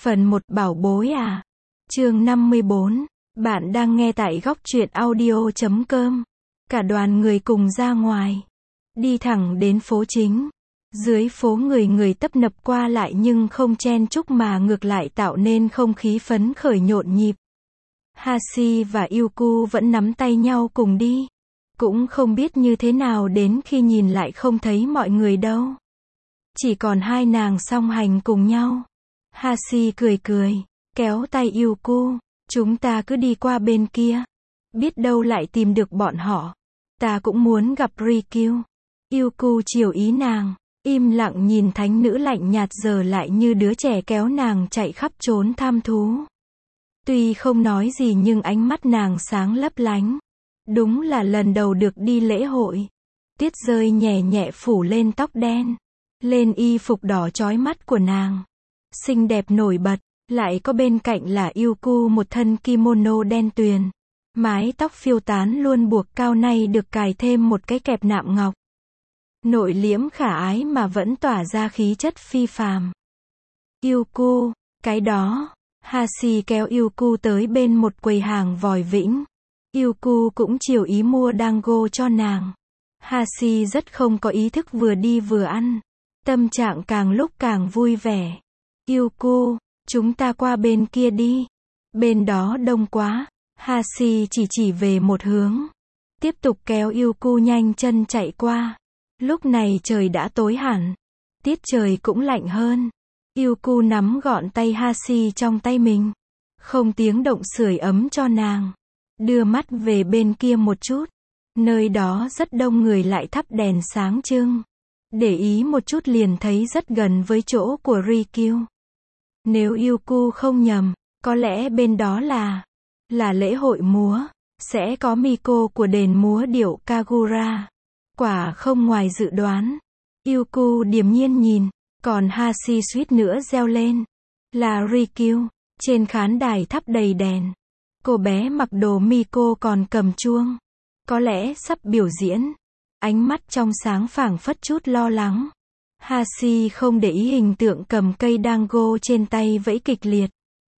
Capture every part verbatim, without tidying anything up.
Phần một bảo bối à. Chương năm mươi bốn. Bạn đang nghe tại góc truyện audio chấm com. Cả đoàn người cùng ra ngoài. Đi thẳng đến phố chính. Dưới phố người người tấp nập qua lại nhưng không chen chúc mà ngược lại tạo nên không khí phấn khởi nhộn nhịp. Hashi và Yuku vẫn nắm tay nhau cùng đi. Cũng không biết như thế nào đến khi nhìn lại không thấy mọi người đâu. Chỉ còn hai nàng song hành cùng nhau. Hashi cười cười, kéo tay Yuku, chúng ta cứ đi qua bên kia. Biết đâu lại tìm được bọn họ. Ta cũng muốn gặp Rikyu. Yuku chiều ý nàng, im lặng nhìn thánh nữ lạnh nhạt giờ lại như đứa trẻ kéo nàng chạy khắp trốn tham thú. Tuy không nói gì nhưng ánh mắt nàng sáng lấp lánh. Đúng là lần đầu được đi lễ hội. Tuyết rơi nhẹ nhẹ phủ lên tóc đen, lên y phục đỏ chói mắt của nàng. Xinh đẹp nổi bật, lại có bên cạnh là Yuku một thân kimono đen tuyền. Mái tóc phiêu tán luôn buộc cao nay được cài thêm một cái kẹp nạm ngọc. Nội liễm khả ái mà vẫn tỏa ra khí chất phi phàm. Yuku, cái đó. Hashi kéo Yuku tới bên một quầy hàng vòi vĩnh. Yuku cũng chiều ý mua dango cho nàng. Hashi rất không có ý thức vừa đi vừa ăn. Tâm trạng càng lúc càng vui vẻ. Yuku, chúng ta qua bên kia đi. Bên đó đông quá. Hashi chỉ chỉ về một hướng. Tiếp tục kéo Yuku nhanh chân chạy qua. Lúc này trời đã tối hẳn. Tiết trời cũng lạnh hơn. Yuku nắm gọn tay Hashi trong tay mình. Không tiếng động sưởi ấm cho nàng. Đưa mắt về bên kia một chút. Nơi đó rất đông người lại thắp đèn sáng trưng. Để ý một chút liền thấy rất gần với chỗ của Rikyu. Nếu Yuku không nhầm, có lẽ bên đó là là lễ hội múa. Sẽ có Miko của đền múa điệu Kagura. Quả không ngoài dự đoán. Yuku điềm nhiên nhìn. Còn Hashi suýt nữa reo lên. Là Rikyu. Trên khán đài thắp đầy đèn. Cô bé mặc đồ Miko còn cầm chuông. Có lẽ sắp biểu diễn. Ánh mắt trong sáng phảng phất chút lo lắng. Hashi không để ý hình tượng cầm cây dango trên tay vẫy kịch liệt.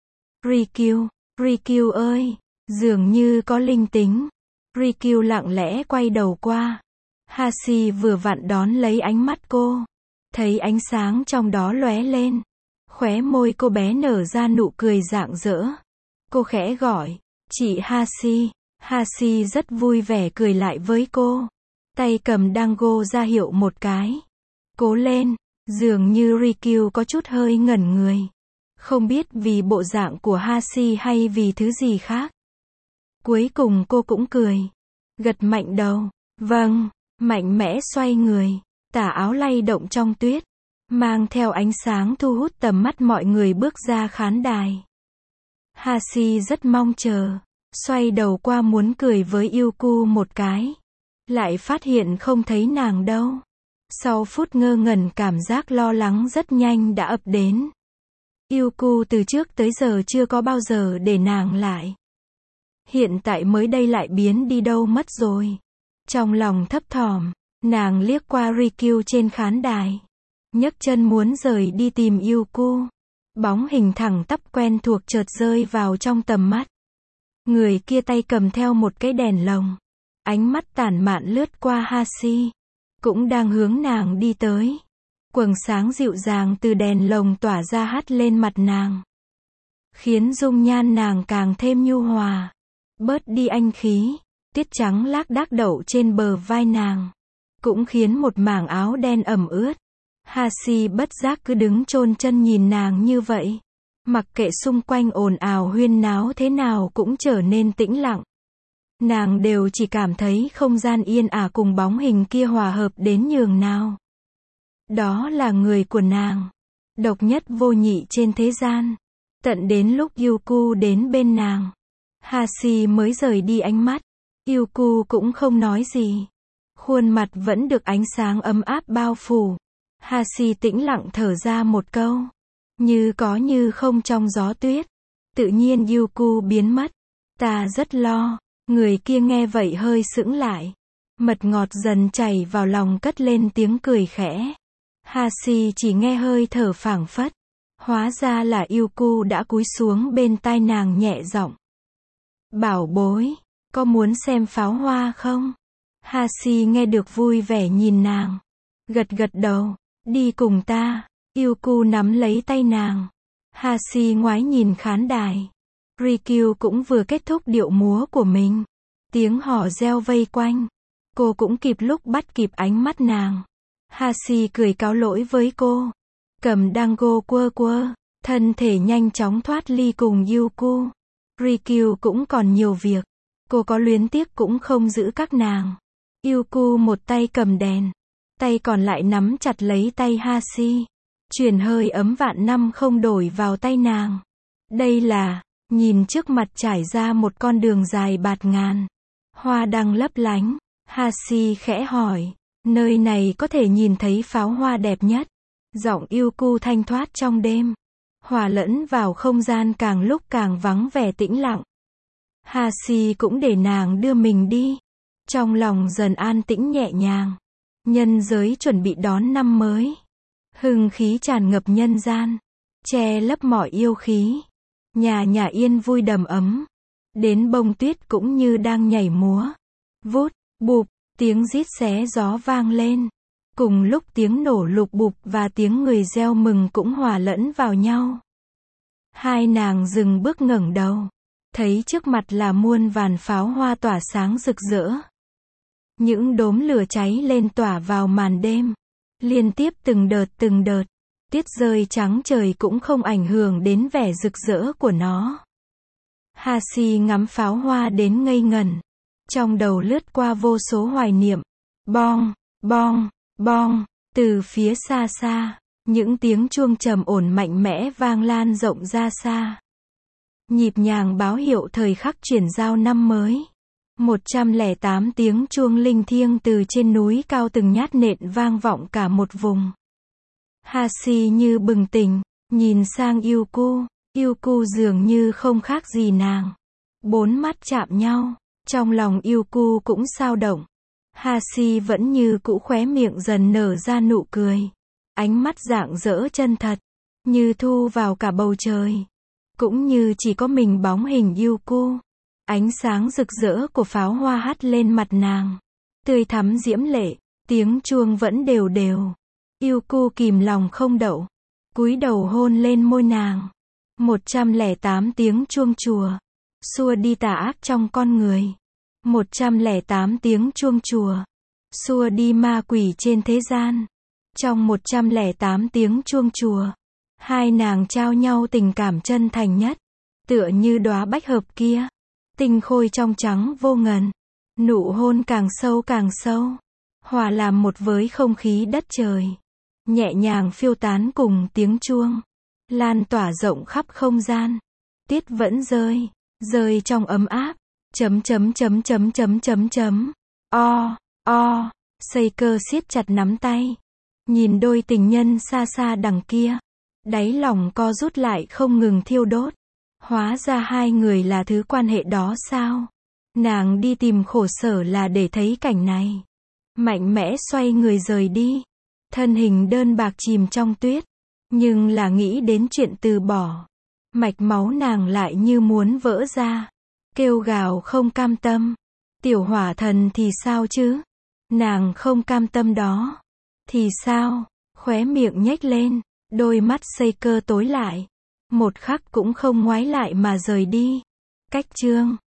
Rikyu, Rikyu ơi, dường như có linh tính. Rikyu lặng lẽ quay đầu qua. Hashi vừa vặn đón lấy ánh mắt cô. Thấy ánh sáng trong đó lóe lên. Khóe môi cô bé nở ra nụ cười rạng rỡ. Cô khẽ gọi, chị Hashi. Hashi rất vui vẻ cười lại với cô. Tay cầm dango ra hiệu một cái. Cố lên, dường như Rikyu có chút hơi ngẩn người. Không biết vì bộ dạng của Hashi hay vì thứ gì khác. Cuối cùng cô cũng cười. Gật mạnh đầu. Vâng, mạnh mẽ xoay người. Tà áo lay động trong tuyết. Mang theo ánh sáng thu hút tầm mắt mọi người bước ra khán đài. Hashi rất mong chờ. Xoay đầu qua muốn cười với Yuku một cái. Lại phát hiện không thấy nàng đâu. Sau phút ngơ ngẩn cảm giác lo lắng rất nhanh đã ập đến. Yuku từ trước tới giờ chưa có bao giờ để nàng lại. Hiện tại mới đây lại biến đi đâu mất rồi. Trong lòng thấp thỏm, nàng liếc qua Rikyu trên khán đài. Nhấc chân muốn rời đi tìm Yuku. Bóng hình thẳng tắp quen thuộc chợt rơi vào trong tầm mắt. Người kia tay cầm theo một cái đèn lồng. Ánh mắt tản mạn lướt qua Hashi. Cũng đang hướng nàng đi tới. Quầng sáng dịu dàng từ đèn lồng tỏa ra hắt lên mặt nàng. Khiến dung nhan nàng càng thêm nhu hòa. Bớt đi anh khí. Tiết trắng lác đác đậu trên bờ vai nàng. Cũng khiến một mảng áo đen ẩm ướt. Hashi bất giác cứ đứng chôn chân nhìn nàng như vậy. Mặc kệ xung quanh ồn ào huyên náo thế nào cũng trở nên tĩnh lặng. Nàng đều chỉ cảm thấy không gian yên ả cùng bóng hình kia hòa hợp đến nhường nào. Đó là người của nàng. Độc nhất vô nhị trên thế gian. Tận đến lúc Yuku đến bên nàng. Hashi mới rời đi ánh mắt. Yuku cũng không nói gì. Khuôn mặt vẫn được ánh sáng ấm áp bao phủ. Hashi tĩnh lặng thở ra một câu. Như có như không trong gió tuyết. Tự nhiên Yuku biến mất. Ta rất lo. Người kia nghe vậy hơi sững lại. Mật ngọt dần chảy vào lòng cất lên tiếng cười khẽ. Hashi chỉ nghe hơi thở phảng phất. Hóa ra là Yuku đã cúi xuống bên tai nàng nhẹ giọng. Bảo bối, có muốn xem pháo hoa không? Hashi nghe được vui vẻ nhìn nàng. Gật gật đầu, đi cùng ta. Yuku nắm lấy tay nàng. Hashi ngoái nhìn khán đài. Rikyu cũng vừa kết thúc điệu múa của mình. Tiếng hò reo vây quanh. Cô cũng kịp lúc bắt kịp ánh mắt nàng. Hashi cười cáo lỗi với cô. Cầm dango quơ quơ. Thân thể nhanh chóng thoát ly cùng Yuku. Rikyu cũng còn nhiều việc. Cô có luyến tiếc cũng không giữ các nàng. Yuku một tay cầm đèn. Tay còn lại nắm chặt lấy tay Hashi. Truyền hơi ấm vạn năm không đổi vào tay nàng. Đây là, nhìn trước mặt trải ra một con đường dài bạt ngàn. Hoa đăng lấp lánh. Hashi khẽ hỏi, nơi này có thể nhìn thấy pháo hoa đẹp nhất. Giọng Yuku thanh thoát trong đêm. Hòa lẫn vào không gian càng lúc càng vắng vẻ tĩnh lặng. Hashi cũng để nàng đưa mình đi. Trong lòng dần an tĩnh nhẹ nhàng. Nhân giới chuẩn bị đón năm mới. Hưng khí tràn ngập nhân gian. Che lấp mọi yêu khí. Nhà nhà yên vui đầm ấm. Đến bông tuyết cũng như đang nhảy múa. Vút, bụp, tiếng rít xé gió vang lên. Cùng lúc tiếng nổ lục bụp và tiếng người reo mừng cũng hòa lẫn vào nhau. Hai nàng dừng bước ngẩng đầu. Thấy trước mặt là muôn vàn pháo hoa tỏa sáng rực rỡ. Những đốm lửa cháy lên tỏa vào màn đêm. Liên tiếp từng đợt từng đợt. Tiết rơi trắng trời cũng không ảnh hưởng đến vẻ rực rỡ của nó. Hashi ngắm pháo hoa đến ngây ngẩn. Trong đầu lướt qua vô số hoài niệm. Bong, bong, bong. Từ phía xa xa, những tiếng chuông trầm ổn mạnh mẽ vang lan rộng ra xa. Nhịp nhàng báo hiệu thời khắc chuyển giao năm mới. một trăm lẻ tám tiếng chuông linh thiêng từ trên núi cao từng nhát nện vang vọng cả một vùng. Hashi như bừng tỉnh, nhìn sang Yuku. Yuku dường như không khác gì nàng. Bốn mắt chạm nhau, trong lòng Yuku cũng xao động. Hashi vẫn như cũ, khóe miệng dần nở ra nụ cười. Ánh mắt rạng rỡ chân thật, như thu vào cả bầu trời. Cũng như chỉ có mình bóng hình Yuku. Ánh sáng rực rỡ của pháo hoa hắt lên mặt nàng. Tươi thắm diễm lệ, tiếng chuông vẫn đều đều. Yuku kìm lòng không đậu. Cúi đầu hôn lên môi nàng. một trăm lẻ tám tiếng chuông chùa. Xua đi tà ác trong con người. một trăm lẻ tám tiếng chuông chùa. Xua đi ma quỷ trên thế gian. Trong một trăm lẻ tám tiếng chuông chùa. Hai nàng trao nhau tình cảm chân thành nhất. Tựa như đóa bách hợp kia. Tinh khôi trong trắng vô ngần. Nụ hôn càng sâu càng sâu. Hòa làm một với không khí đất trời. Nhẹ nhàng phiêu tán cùng tiếng chuông. Lan tỏa rộng khắp không gian. Tiết vẫn rơi. Rơi trong ấm áp. Chấm chấm chấm chấm chấm chấm chấm. O, o. Seiko siết chặt nắm tay. Nhìn đôi tình nhân xa xa đằng kia. Đáy lòng co rút lại không ngừng thiêu đốt. Hóa ra hai người là thứ quan hệ đó sao? Nàng đi tìm khổ sở là để thấy cảnh này. Mạnh mẽ xoay người rời đi. Thân hình đơn bạc chìm trong tuyết. Nhưng là nghĩ đến chuyện từ bỏ. Mạch máu nàng lại như muốn vỡ ra. Kêu gào không cam tâm. Tiểu hỏa thần thì sao chứ? Nàng không cam tâm đó. Thì sao? Khóe miệng nhếch lên. Đôi mắt Seiko tối lại. Một khắc cũng không ngoái lại mà rời đi. Cách chương